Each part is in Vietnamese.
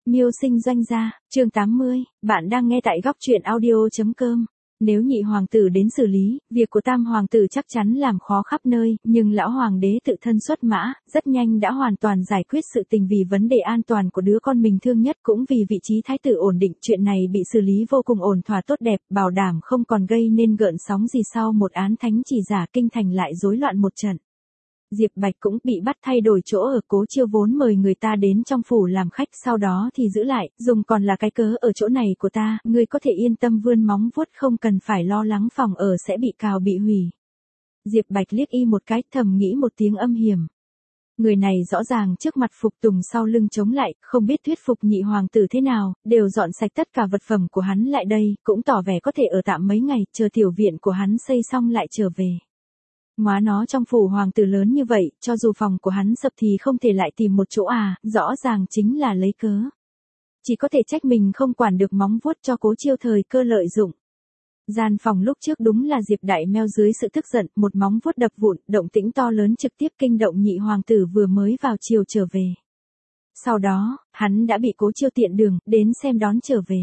Mưu sinh doanh gia, chương 80, bạn đang nghe tại góc truyện audio.com. Nếu nhị hoàng tử đến xử lý, việc của tam hoàng tử chắc chắn làm khó khắp nơi, nhưng lão hoàng đế tự thân xuất mã, rất nhanh đã hoàn toàn giải quyết sự tình vì vấn đề an toàn của đứa con mình thương nhất cũng vì vị trí thái tử ổn định. Chuyện này bị xử lý vô cùng ổn thỏa tốt đẹp, bảo đảm không còn gây nên gợn sóng gì sau một án thánh chỉ giả kinh thành lại rối loạn một trận. Diệp Bạch cũng bị bắt thay đổi chỗ ở. Cố Chiêu vốn mời người ta đến trong phủ làm khách, sau đó thì giữ lại, dùng còn là cái cớ ở chỗ này của ta, ngươi có thể yên tâm vươn móng vuốt, không cần phải lo lắng phòng ở sẽ bị cào bị hủy. Diệp Bạch liếc y một cái, thầm nghĩ một tiếng âm hiểm. Người này rõ ràng trước mặt phục tùng sau lưng chống lại, không biết thuyết phục nhị hoàng tử thế nào, đều dọn sạch tất cả vật phẩm của hắn lại đây, cũng tỏ vẻ có thể ở tạm mấy ngày, chờ tiểu viện của hắn xây xong lại trở về. Ngoá nó, trong phủ hoàng tử lớn như vậy, cho dù phòng của hắn sập thì không thể lại tìm một chỗ à, rõ ràng chính là lấy cớ. Chỉ có thể trách mình không quản được móng vuốt cho Cố Chiêu thời cơ lợi dụng. Gian phòng lúc trước đúng là Diệp Đại Meo dưới sự tức giận, một móng vuốt đập vụn, động tĩnh to lớn trực tiếp kinh động nhị hoàng tử vừa mới vào chiều trở về. Sau đó, hắn đã bị Cố Chiêu tiện đường, đến xem đón trở về.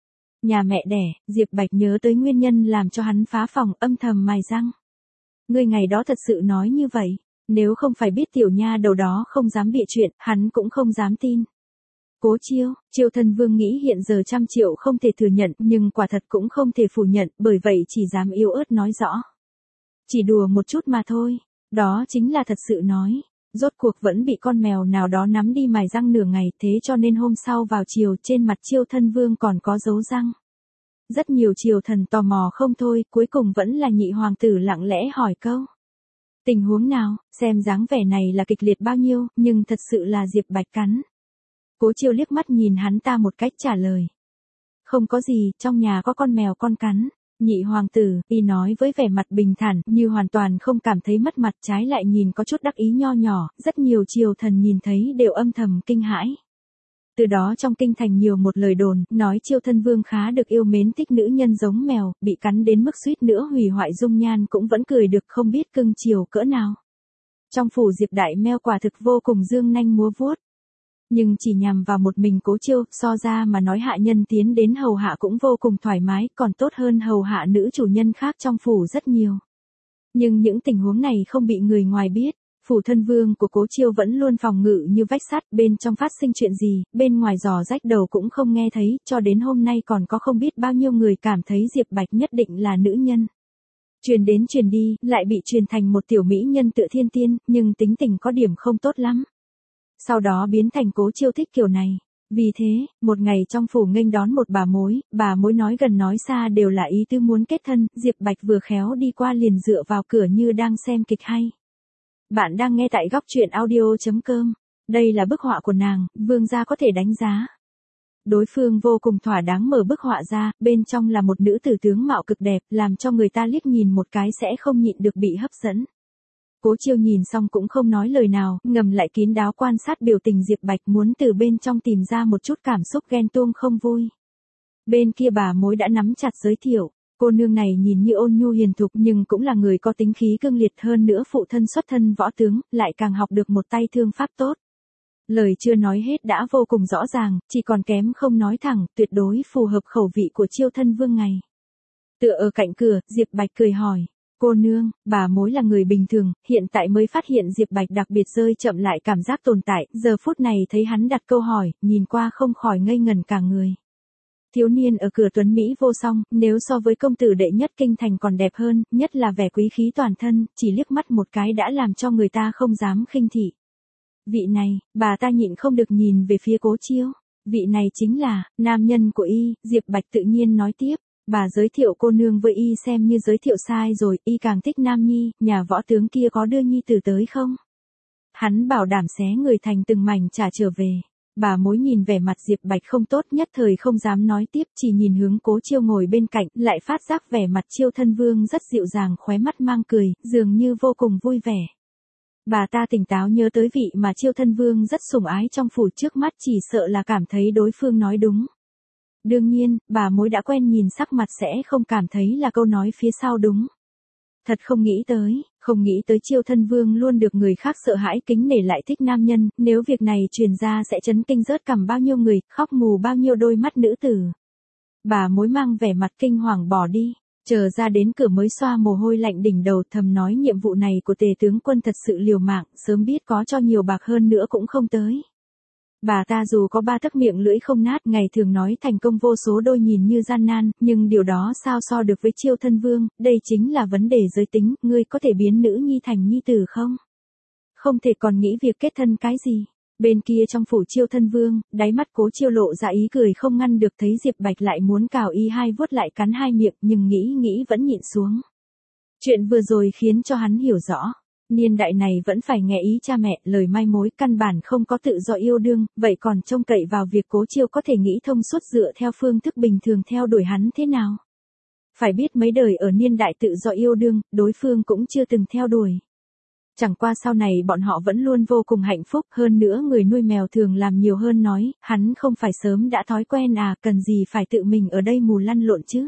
Nhà mẹ đẻ, Diệp Bạch nhớ tới nguyên nhân làm cho hắn phá phòng, âm thầm mài răng. Ngươi ngày đó thật sự nói như vậy, nếu không phải biết tiểu nha đầu đó không dám bịa chuyện, hắn cũng không dám tin. Cố Chiêu, Chiêu thân vương nghĩ hiện giờ 100 triệu không thể thừa nhận, nhưng quả thật cũng không thể phủ nhận, bởi vậy chỉ dám yếu ớt nói rõ. Chỉ đùa một chút mà thôi, đó chính là thật sự nói. Rốt cuộc vẫn bị con mèo nào đó nắm đi mài răng nửa ngày, thế cho nên hôm sau vào chiều trên mặt Chiêu thân vương còn có dấu răng. Rất nhiều triều thần tò mò không thôi, cuối cùng vẫn là nhị hoàng tử lặng lẽ hỏi câu. Tình huống nào, xem dáng vẻ này là kịch liệt bao nhiêu, nhưng thật sự là Diệp Bạch cắn. Cố Chiêu liếc mắt nhìn hắn ta một cách trả lời. Không có gì, trong nhà có con mèo con cắn. Nhị hoàng tử, y nói với vẻ mặt bình thản, như hoàn toàn không cảm thấy mất mặt, trái lại nhìn có chút đắc ý nho nhỏ, rất nhiều triều thần nhìn thấy đều âm thầm kinh hãi. Từ đó trong kinh thành nhiều một lời đồn, nói Chiêu thân vương khá được yêu mến, thích nữ nhân giống mèo, bị cắn đến mức suýt nữa hủy hoại dung nhan cũng vẫn cười được, không biết cưng chiều cỡ nào. Trong phủ Diệp Đại Meo quả thực vô cùng dương nanh múa vuốt. Nhưng chỉ nhằm vào một mình Cố Chiêu, so ra mà nói hạ nhân tiến đến hầu hạ cũng vô cùng thoải mái, còn tốt hơn hầu hạ nữ chủ nhân khác trong phủ rất nhiều. Nhưng những tình huống này không bị người ngoài biết. Phủ thân vương của Cố Chiêu vẫn luôn phòng ngự như vách sắt, bên trong phát sinh chuyện gì, bên ngoài giò rách đầu cũng không nghe thấy, cho đến hôm nay còn có không biết bao nhiêu người cảm thấy Diệp Bạch nhất định là nữ nhân. Truyền đến truyền đi, lại bị truyền thành một tiểu mỹ nhân tựa thiên tiên, nhưng tính tình có điểm không tốt lắm. Sau đó biến thành Cố Chiêu thích kiểu này. Vì thế, một ngày trong phủ nghênh đón một bà mối nói gần nói xa đều là ý tứ muốn kết thân, Diệp Bạch vừa khéo đi qua liền dựa vào cửa như đang xem kịch hay. Bạn đang nghe tại góc truyện audio.com. Đây là bức họa của nàng, vương gia có thể đánh giá. Đối phương vô cùng thỏa đáng mở bức họa ra, bên trong là một nữ tử tướng mạo cực đẹp, làm cho người ta liếc nhìn một cái sẽ không nhịn được bị hấp dẫn. Cố Chiêu nhìn xong cũng không nói lời nào, ngầm lại kín đáo quan sát biểu tình Diệp Bạch, muốn từ bên trong tìm ra một chút cảm xúc ghen tuông không vui. Bên kia bà mối đã nắm chặt giới thiệu. Cô nương này nhìn như ôn nhu hiền thục nhưng cũng là người có tính khí cương liệt, hơn nữa phụ thân xuất thân võ tướng, lại càng học được một tay thương pháp tốt. Lời chưa nói hết đã vô cùng rõ ràng, chỉ còn kém không nói thẳng, tuyệt đối phù hợp khẩu vị của Chiêu thân vương ngày. Tựa ở cạnh cửa, Diệp Bạch cười hỏi. Cô nương, bà mối là người bình thường, hiện tại mới phát hiện Diệp Bạch đặc biệt rơi chậm lại cảm giác tồn tại, giờ phút này thấy hắn đặt câu hỏi, nhìn qua không khỏi ngây ngẩn cả người. Thiếu niên ở cửa tuấn Mỹ vô song, nếu so với công tử đệ nhất kinh thành còn đẹp hơn, nhất là vẻ quý khí toàn thân, chỉ liếc mắt một cái đã làm cho người ta không dám khinh thị. Vị này, bà ta nhịn không được nhìn về phía Cố Chiêu. Vị này chính là, nam nhân của y, Diệp Bạch tự nhiên nói tiếp. Bà giới thiệu cô nương với y xem như giới thiệu sai rồi, y càng thích nam nhi, nhà võ tướng kia có đưa nhi tử tới không? Hắn bảo đảm xé người thành từng mảnh trả trở về. Bà mối nhìn vẻ mặt Diệp Bạch không tốt, nhất thời không dám nói tiếp, chỉ nhìn hướng Cố Chiêu ngồi bên cạnh, lại phát giác vẻ mặt Chiêu thân vương rất dịu dàng, khóe mắt mang cười, dường như vô cùng vui vẻ. Bà ta tỉnh táo nhớ tới vị mà Chiêu thân vương rất sủng ái trong phủ, trước mắt chỉ sợ là cảm thấy đối phương nói đúng. Đương nhiên, bà mối đã quen nhìn sắc mặt sẽ không cảm thấy là câu nói phía sau đúng. Thật không nghĩ tới Chiêu Thân Vương luôn được người khác sợ hãi kính nể lại thích nam nhân, nếu việc này truyền ra sẽ chấn kinh rớt cằm bao nhiêu người, khóc mù bao nhiêu đôi mắt nữ tử. Bà mối mang vẻ mặt kinh hoàng bỏ đi, chờ ra đến cửa mới xoa mồ hôi lạnh đỉnh đầu, thầm nói nhiệm vụ này của Tề tướng quân thật sự liều mạng, sớm biết có cho nhiều bạc hơn nữa cũng không tới. Bà ta dù có 3 tấc miệng lưỡi không nát, ngày thường nói thành công vô số đôi nhìn như gian nan, nhưng điều đó sao so được với Chiêu Thân Vương, đây chính là vấn đề giới tính, ngươi có thể biến nữ nhi thành nhi tử không? Không thể, còn nghĩ việc kết thân cái gì? Bên kia trong phủ Chiêu Thân Vương, đáy mắt Cố Chiêu lộ ra ý cười không ngăn được, thấy Diệp Bạch lại muốn cào y hai vuốt lại cắn hai miệng, nhưng nghĩ vẫn nhịn xuống. Chuyện vừa rồi khiến cho hắn hiểu rõ. Niên đại này vẫn phải nghe ý cha mẹ, lời mai mối, căn bản không có tự do yêu đương, vậy còn trông cậy vào việc Cố Chiêu có thể nghĩ thông suốt dựa theo phương thức bình thường theo đuổi hắn thế nào. Phải biết mấy đời ở niên đại tự do yêu đương, đối phương cũng chưa từng theo đuổi. Chẳng qua sau này bọn họ vẫn luôn vô cùng hạnh phúc, hơn nữa người nuôi mèo thường làm nhiều hơn nói, hắn không phải sớm đã thói quen à, cần gì phải tự mình ở đây mù lăn lộn chứ.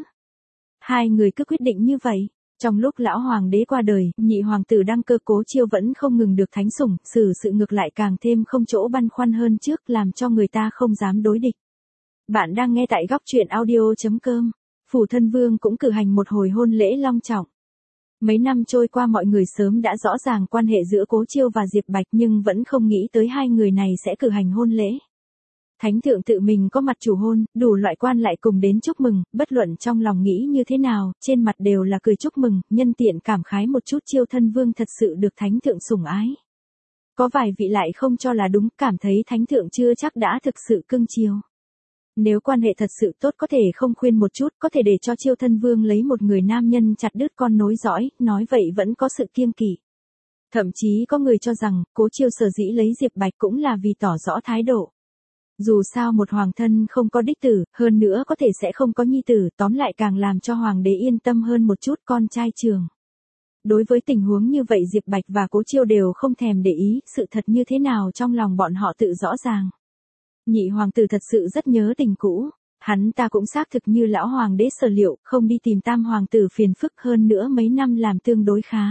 Hai người cứ quyết định như vậy. Trong lúc lão hoàng đế qua đời, nhị hoàng tử đăng cơ, Cố Chiêu vẫn không ngừng được thánh sủng, xử sự ngược lại càng thêm không chỗ băn khoăn hơn trước, làm cho người ta không dám đối địch. Bạn đang nghe tại góc truyện audio.com. Phủ Thân Vương cũng cử hành một hồi hôn lễ long trọng. Mấy năm trôi qua mọi người sớm đã rõ ràng quan hệ giữa Cố Chiêu và Diệp Bạch, nhưng vẫn không nghĩ tới hai người này sẽ cử hành hôn lễ. Thánh thượng tự mình có mặt chủ hôn, đủ loại quan lại cùng đến chúc mừng, bất luận trong lòng nghĩ như thế nào, trên mặt đều là cười chúc mừng, nhân tiện cảm khái một chút Chiêu Thân Vương thật sự được thánh thượng sủng ái. Có vài vị lại không cho là đúng, cảm thấy thánh thượng chưa chắc đã thực sự cưng chiều. Nếu quan hệ thật sự tốt có thể không khuyên một chút, có thể để cho Chiêu Thân Vương lấy một người nam nhân chặt đứt con nối dõi, nói vậy vẫn có sự kiêng kỵ. Thậm chí có người cho rằng, Cố Chiêu sở dĩ lấy Diệp Bạch cũng là vì tỏ rõ thái độ. Dù sao một hoàng thân không có đích tử, hơn nữa có thể sẽ không có nhi tử, tóm lại càng làm cho hoàng đế yên tâm hơn một chút, con trai trường. Đối với tình huống như vậy Diệp Bạch và Cố Chiêu đều không thèm để ý, sự thật như thế nào trong lòng bọn họ tự rõ ràng. Nhị hoàng tử thật sự rất nhớ tình cũ, hắn ta cũng xác thực như lão hoàng đế sở liệu, không đi tìm tam hoàng tử phiền phức, hơn nữa mấy năm làm tương đối khá.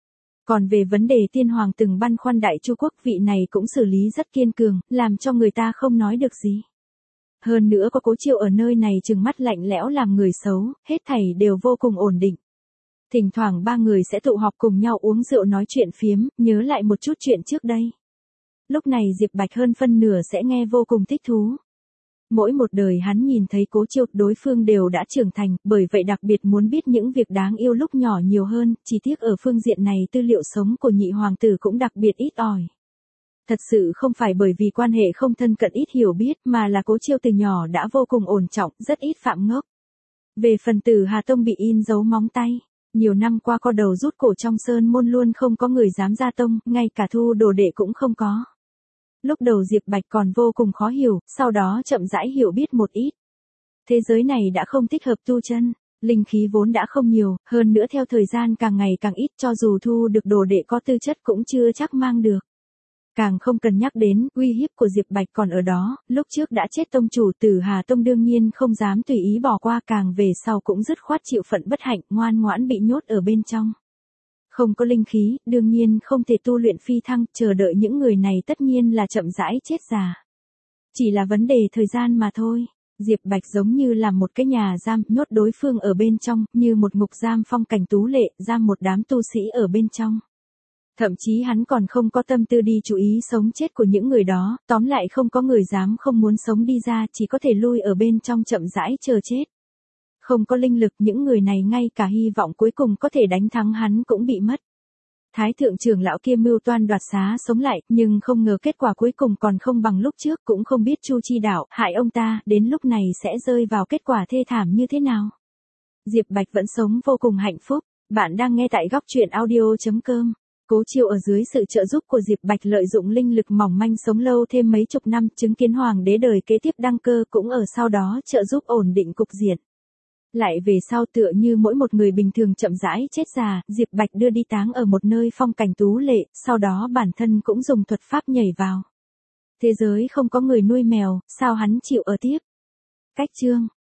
Còn về vấn đề tiên hoàng từng băn khoăn Đại Chu quốc, vị này cũng xử lý rất kiên cường, làm cho người ta không nói được gì. Hơn nữa có Cố Chiêu ở nơi này trừng mắt lạnh lẽo làm người xấu, hết thảy đều vô cùng ổn định. Thỉnh thoảng ba người sẽ tụ họp cùng nhau uống rượu nói chuyện phiếm, nhớ lại một chút chuyện trước đây. Lúc này Diệp Bạch hơn phân nửa sẽ nghe vô cùng thích thú. Mỗi một đời hắn nhìn thấy Cố Chiêu, đối phương đều đã trưởng thành, bởi vậy đặc biệt muốn biết những việc đáng yêu lúc nhỏ nhiều hơn, chỉ tiếc ở phương diện này tư liệu sống của nhị hoàng tử cũng đặc biệt ít ỏi. Thật sự không phải bởi vì quan hệ không thân cận ít hiểu biết, mà là Cố Chiêu từ nhỏ đã vô cùng ổn trọng, rất ít phạm ngốc. Về phần Tử Hà Tông bị in dấu móng tay, nhiều năm qua co đầu rút cổ trong sơn môn luôn không có người dám ra tông, ngay cả thu đồ đệ cũng không có. Lúc đầu Diệp Bạch còn vô cùng khó hiểu, sau đó chậm rãi hiểu biết một ít. Thế giới này đã không thích hợp tu chân, linh khí vốn đã không nhiều, hơn nữa theo thời gian càng ngày càng ít, cho dù thu được đồ đệ có tư chất cũng chưa chắc mang được. Càng không cần nhắc đến, uy hiếp của Diệp Bạch còn ở đó, lúc trước đã chết tông chủ Tử Hà Tông đương nhiên không dám tùy ý bỏ qua, càng về sau cũng dứt khoát chịu phận bất hạnh, ngoan ngoãn bị nhốt ở bên trong. Không có linh khí, đương nhiên không thể tu luyện phi thăng, chờ đợi những người này tất nhiên là chậm rãi chết già. Chỉ là vấn đề thời gian mà thôi. Diệp Bạch giống như là một cái nhà giam, nhốt đối phương ở bên trong, như một ngục giam phong cảnh tú lệ, giam một đám tu sĩ ở bên trong. Thậm chí hắn còn không có tâm tư đi chú ý sống chết của những người đó, tóm lại không có người dám không muốn sống đi ra, chỉ có thể lui ở bên trong chậm rãi chờ chết. Không có linh lực, những người này ngay cả hy vọng cuối cùng có thể đánh thắng hắn cũng bị mất. Thái thượng trưởng lão kia mưu toan đoạt xá sống lại, nhưng không ngờ kết quả cuối cùng còn không bằng lúc trước, cũng không biết Chu Chi Đạo hại ông ta, đến lúc này sẽ rơi vào kết quả thê thảm như thế nào. Diệp Bạch vẫn sống vô cùng hạnh phúc. Bạn đang nghe tại góc truyện audio.com. Cố Chiêu ở dưới sự trợ giúp của Diệp Bạch lợi dụng linh lực mỏng manh sống lâu thêm mấy chục năm, chứng kiến hoàng đế đời kế tiếp đăng cơ, cũng ở sau đó trợ giúp ổn định cục diện. Lại về sau tựa như mỗi một người bình thường chậm rãi chết già, Diệp Bạch đưa đi táng ở một nơi phong cảnh tú lệ, sau đó bản thân cũng dùng thuật pháp nhảy vào. Thế giới không có người nuôi mèo, sao hắn chịu ở tiếp. Cách chương